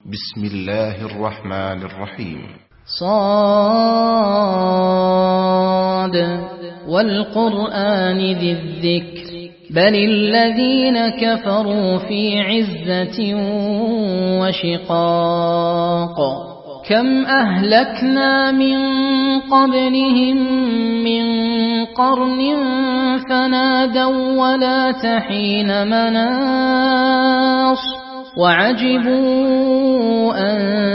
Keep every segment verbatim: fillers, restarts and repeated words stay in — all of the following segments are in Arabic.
بسم الله الرحمن الرحيم. صاد والقرآن ذي الذكر بل الذين كفروا في عزة وشقاق كم أهلكنا من قبلهم من قرن فنادوا ولا تحين مناص وعجبوا أن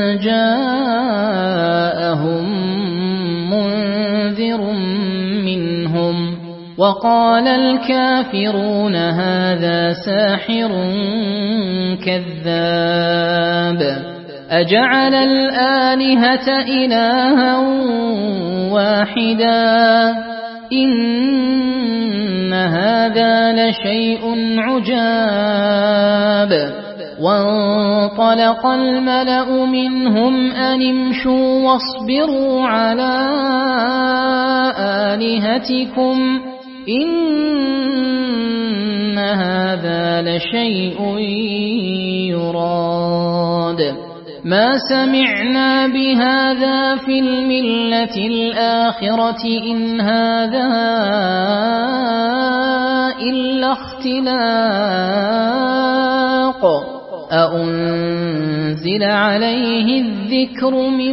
جاءهم منذر منهم وقال الكافرون هذا ساحر كذاب أجعل الآلهة إلها واحدا إن هذا لشيء عجاب وانطلق الملأ منهم أن امشوا واصبروا على آلهتكم إن هذا لشيء يراد ما سمعنا بهذا في الملة الآخرة إن هذا إلا اختلاق أأنزل عليه الذكر من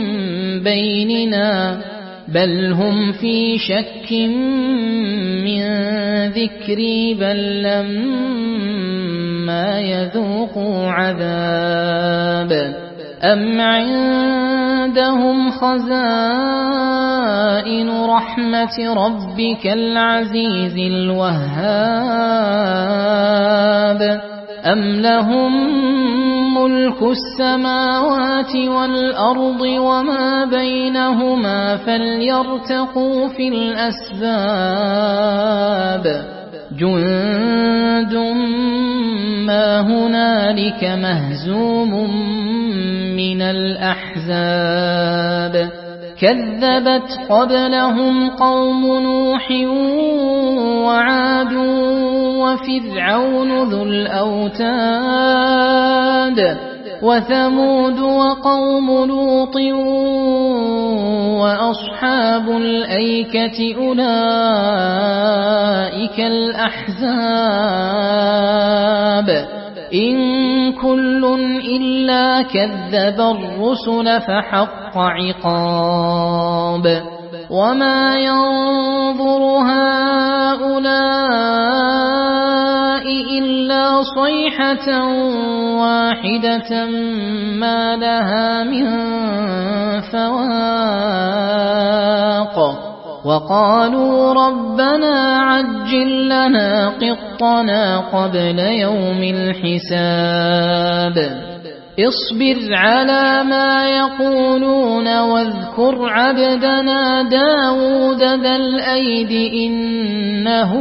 بيننا بل هم في شك من ذكري بل لما يذوقوا عذاب أم عندهم خزائن رحمة ربك العزيز الوهاب أم لهم ملك السماوات والأرض وما بينهما فليرتقوا في الأسباب جند ما هنالك مهزوم من الأحزاب كذبت قبلهم قوم نوح وعاد وفرعون ذو الأوتاد وثمود وقوم لوط وأصحاب الأيكة أولئك الأحزاب إن كل إلا كذب الرسل فحق عقاب وما ينظر هؤلاء إلا صيحة واحدة ما لها من فواق وقالوا ربنا عجل لنا قطنا قبل يوم الحساب اصبر على ما يقولون واذكر عبدنا داود ذا الأيد إنه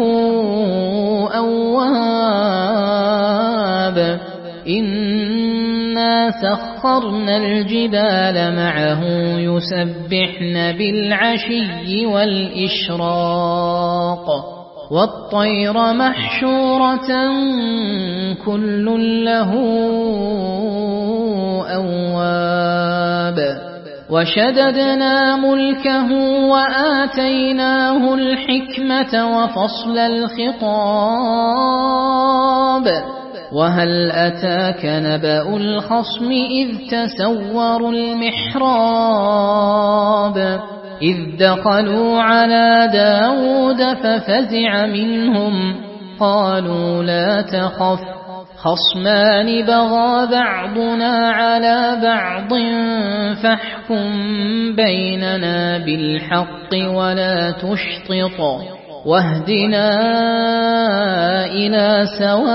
أواب إنا سخرنا الجبال معه يسبحن بالعشي والإشراق والطير محشورة كل له أواب وشددنا ملكه وآتيناه الحكمة وفصل الخطاب وهل أتاك نبأ الخصم إذ تسوروا المحراب إذ دخلوا على داود ففزع منهم قالوا لا تخف خصمان بغى بعضنا على بعض فاحكم بيننا بالحق ولا تشطط واهدنا إلى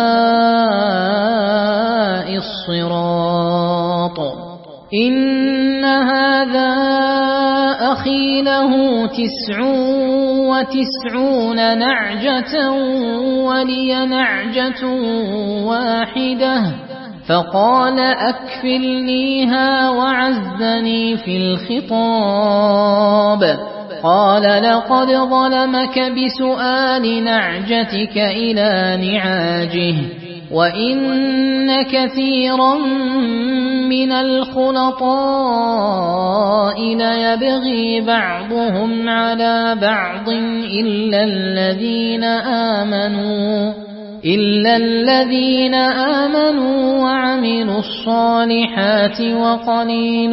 سواء الصراط إن هذا أخي له تسع وتسعون نعجة ولي نعجة واحدة فقال أكفلنيها وعزني في الخطاب قال لقد ظلمك بسؤال نعجتك إلى نعاجه وَإِنَّ كَثِيرًا مِنَ الْخُلَطَاءِ لَيَبْغِي بَعْضُهُمْ عَلَى بَعْضٍ إِلَّا الَّذِينَ آمَنُوا إِلَّا الَّذِينَ آمَنُوا وَعَمِلُوا الصَّالِحَاتِ وَقَلِيلٌ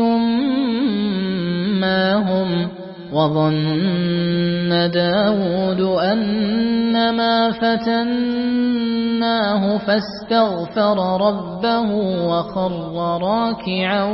مَا هُمْ. وَظَنَّ دَاوُودُ أَنَّمَا فَتَنَّاهُ فَاسْتَغْفَرَ رَبَّهُ وَخَرَّ راكعا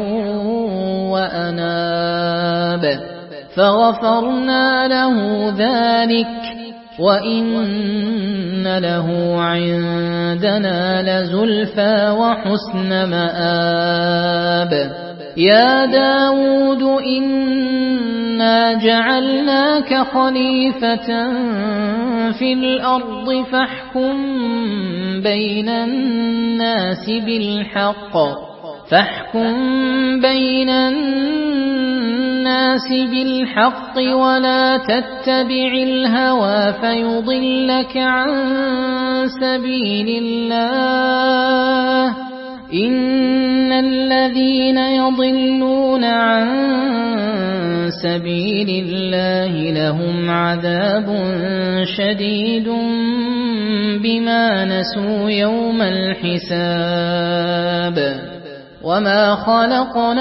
وَأَنَابَ فَغَفَرْنَا لَهُ ذَلِكَ وَإِنَّ لَهُ عِندَنَا لَزُلْفَىٰ وَحُسْنَ مَآبٍ. يَا دَاوُودُ إِنَّا جَعَلْنَاكَ خَلِيفَةً فِي الْأَرْضِ فَاحْكُم بَيْنَ النَّاسِ بِالْحَقِّ فَاحْكُم بَيْنَ النَّاسِ بِالْحَقِّ وَلَا تَتَّبِعِ الْهَوَىٰ فَيُضِلَّكَ عَن سَبِيلِ اللَّهِ. إِنَّ الَّذِينَ يَضِلُّونَ عَن سَبِيلِ اللَّهِ لَهُمْ عَذَابٌ شَدِيدٌ بِمَا نَسُوا يَوْمَ الْحِسَابِ. وَمَا خَلَقْنَا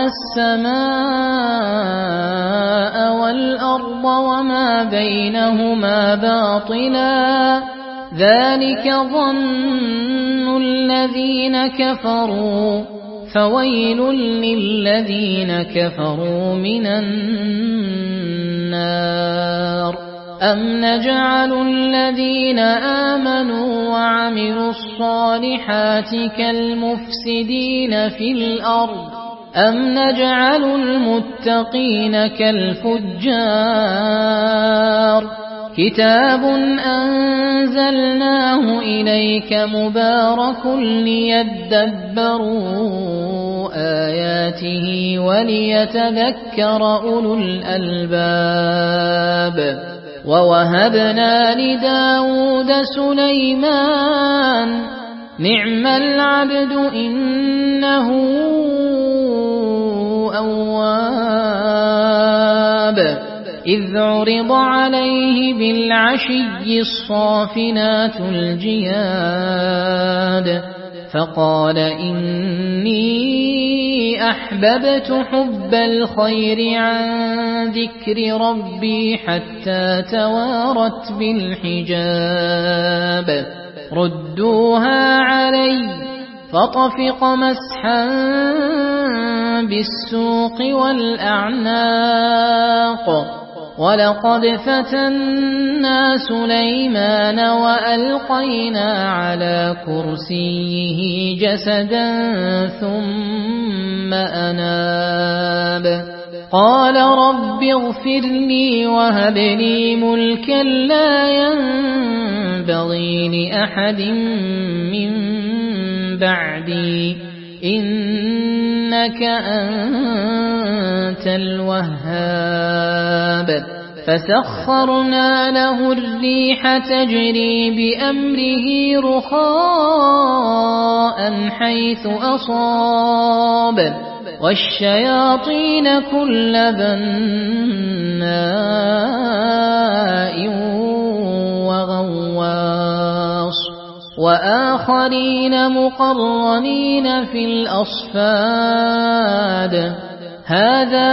السَّمَاءَ وَالْأَرْضَ وَمَا بَيْنَهُمَا بَاطِلًا ذَلِكَ ظَنُّ الَّذِينَ كَفَرُوا فَوَيْلٌ لِّلَّذِينَ كَفَرُوا مِنَ النَّارِ. أَمْ نَجْعَلُ الَّذِينَ آمَنُوا وَعَمِلُوا الصَّالِحَاتِ كَالْمُفْسِدِينَ فِي الْأَرْضِ أَمْ نَجْعَلُ الْمُتَّقِينَ كَالْفُجَّارِ. كِتَابٌ أَنزَلْنَاهُ إِلَيْكَ مُبَارَكٌ لِيَدَّبَّرُوا آيَاتِهِ وَلِيَتَذَكَّرَ أُولُو الْأَلْبَابِ. وَوَهَبْنَا لِدَاوُودَ سُلَيْمَانَ نِعْمَ الْعَبْدُ إِنَّهُ أَوَّابٌ. إِذْ عُرِضَ عَلَيْهِ بِالْعَشِيِّ الصَّافِنَاتُ الْجِيَادُ فَقَالَ إِنِّي أَحْبَبْتُ حُبَّ الْخَيْرِ عَن ذِكْرِ رَبِّي حَتَّى تَوَارَتْ بِالْحِجَابِ. رُدُّوهَا عَلَيَّ فَطَفِقَ مَسْحًا بِالسُّوقِ وَالْأَعْنَاقِ. وَلَقَدْ فَتَنَّا سُلَيْمَانَ وَأَلْقَيْنَا عَلَى كُرْسِيِّهِ جَسَدًا ثُمَّ أَنَابَ قَالَ رَبِّ اغْفِرْ لِي وَهَبْ لِي مُلْكًا لَّا يَنبَغِي لِأَحَدٍ مِّن بَعْدِي إِنَّكَ أَنتَ الْوَهَّابُ. فَسَخَّرْنَا لَهُ الرِّيحَ تَجْرِي بِأَمْرِهِ رُخَاءً حَيْثُ أَصَابَ وَالشَّيَاطِينَ كُلَّ بَنَّاءٍ وَغَوَّاصٍ وَآخَرِينَ مُقَرَّنِينَ فِي الْأَصْفَادِ. هَذَا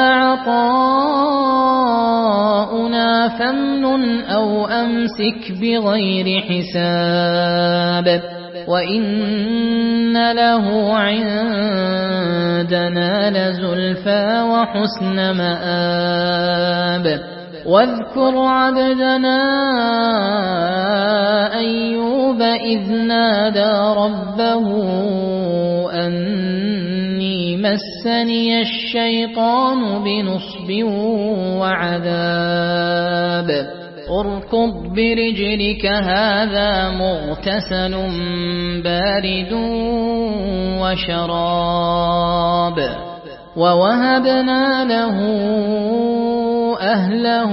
عَطَاؤُنَا فَامْنُنْ أَوْ أَمْسِكْ بِغَيْرِ حِسَابٍ وَإِنَّ لَهُ عِندَنَا لَزُلْفَىٰ وَحُسْنَ مَآبٍ. وَاذْكُرْ عَبْدَنَا أَيُّوبَ إِذْ نَادَىٰ رَبَّهُ أَنِّي مَسَّنِيَ الشَّيْطَانُ بِنُصْبٍ وَعَذَابٍ. ارْكُضْ بِرِجْلِكَ هَٰذَا مُغْتَسَلٌ بَارِدٌ وَشَرَابٌ. وَوَهَبْنَا لَهُ أَهْلَهُ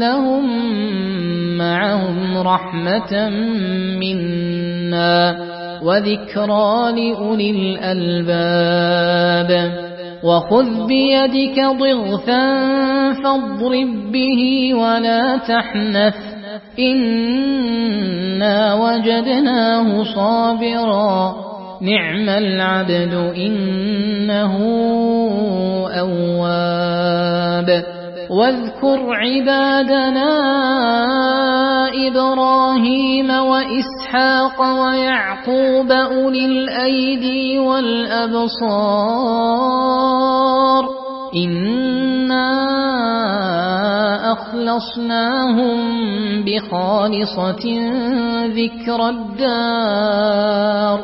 وَمِثْلَهُم مَّعَهُمْ رَحْمَةً مِّنَّا وذكرى لأولي الألباب وخذ بيدك ضغثا فاضرب به ولا تحنث إنا وجدناه صابرا نعم العبد إنه أواب واذكر عبادنا إبراهيم وإسحاق ويعقوب أولي الأيدي والأبصار إنا أخلصناهم بخالصة ذكر الدار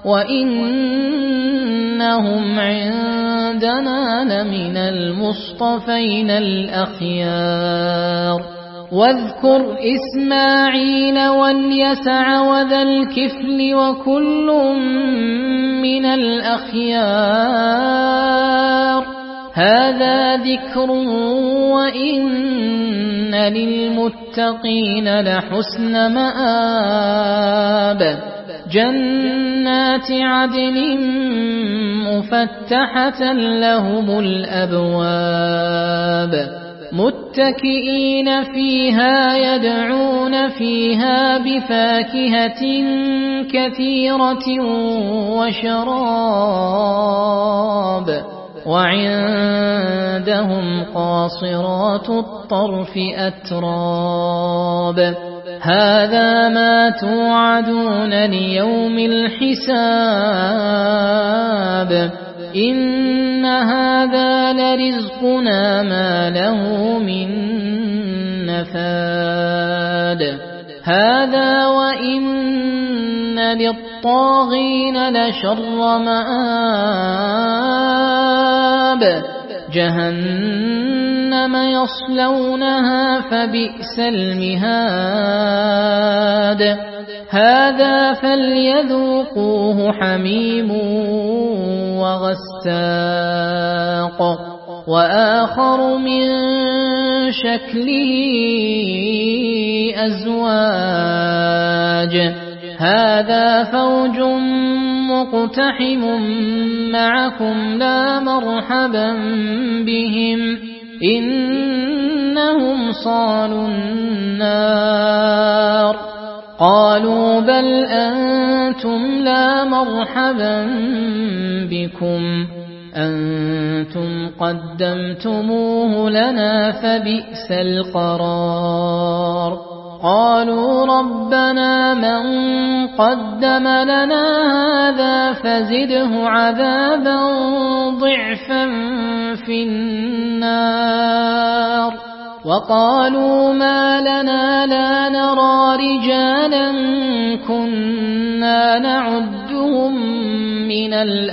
وإنهم عندنا لمن المصطفين الأخيار واذكر إسماعيل واليسع وذا الكفل وكل من الأخيار هذا ذكر وإن للمتقين لحسن مآب جنات عدن مفتحة لهم الأبواب متكئين فيها يدعون فيها بفاكهة كثيرة وشراب وعندهم قاصرات الطرف أتراب هذا ما توعدون ليوم الحساب إن هذا لرزقنا ما له من نفاد هذا وإن للطاغين لشر مآب جهنم يصلونها فبئس المهاد هذا فليذوقوه حميم وغساق وآخر من شكله أزواج هذا فوج مقتحم معكم لا مرحبا بهم إنهم صالوا النار قالوا بل أنتم لا مرحبا بكم أنتم قدمتموه لنا فبئس القرار قالوا ربنا من قدم لنا هذا فزده عذابا ضعفا في النار وقالوا ما لنا لا نرى رجالا كنا نعدهم من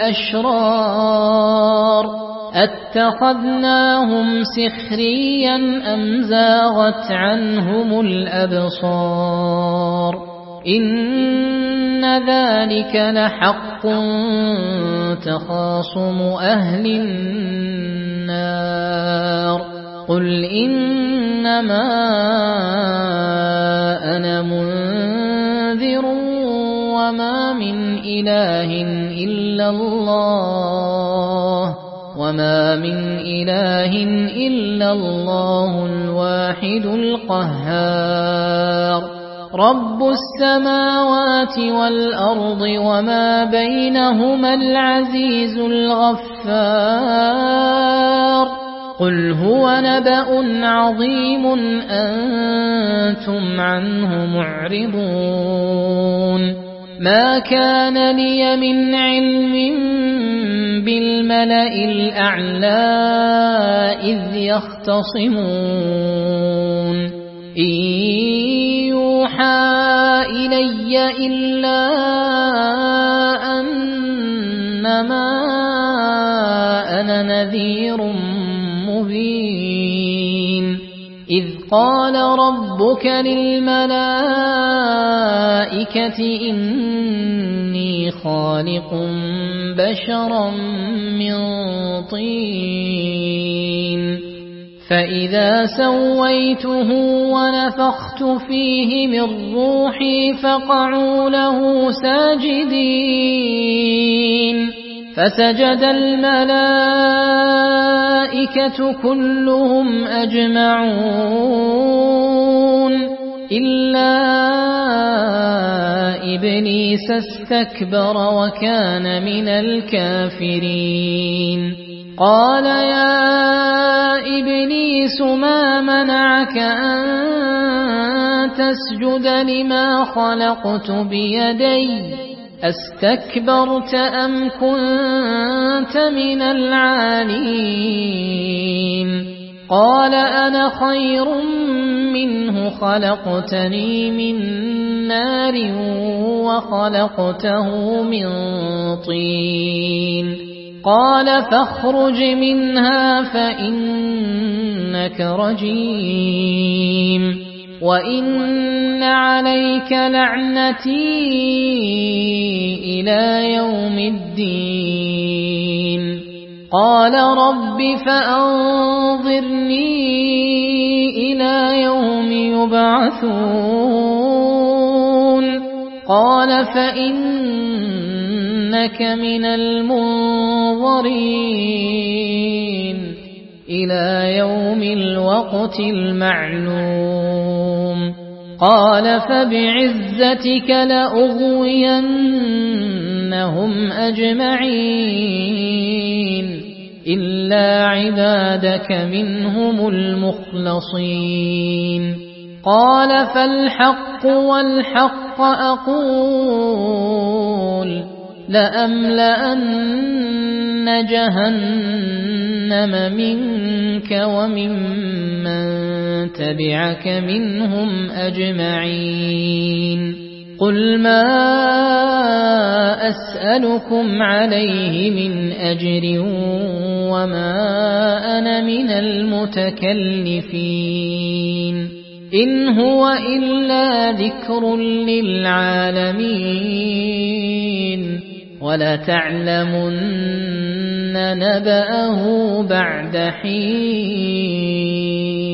الأشرار أتخذناهم سخريا أم زاغت عنهم الأبصار إن ذلك لحق تخاصم أهل النار قل إنما أنا منذر وما من إله إلا الله وما من إله إلا الله الواحد القهار رب السماوات والأرض وما بينهما العزيز الغفار قل هو نبأ عظيم أنتم عنه معرضون ما كان لي من علم بالملأ الأعلى إذ يختصمون إن يوحى إلي إلا أنما أنا نذير مبين إذ قال ربك للملائكة إني خالق بشرا من طين فإذا سويته ونفخت فيه من روحي فقعوا له ساجدين فسجد الملائكة كلهم أجمعون إلا إبليس استكبر وكان من الكافرين قال يا إبليس ما منعك أن تسجد لما خلقت بيدي أستكبرت أم كنت من العالين قال أنا خير منه خلقتني من نار وخلقته من طين قال فاخرج منها فإنك رجيم وإن عليك لعنتي إلى يوم الدين قال رب فأنظرني إلى يوم يبعثون قال فإنك من المنظرين إلى يوم الوقت المعلوم قال فبعزتك لأغوينهم أجمعين إلا عبادك منهم المخلصين قال فالحق والحق أقول لأملأن جهنم منك وممن تبعك منهم أجمعين قل ما أسألكم عليه من أجر وما أنا من المتكلفين إن هو إلا ذكر للعالمين ولتعلمن نبأه بعد حين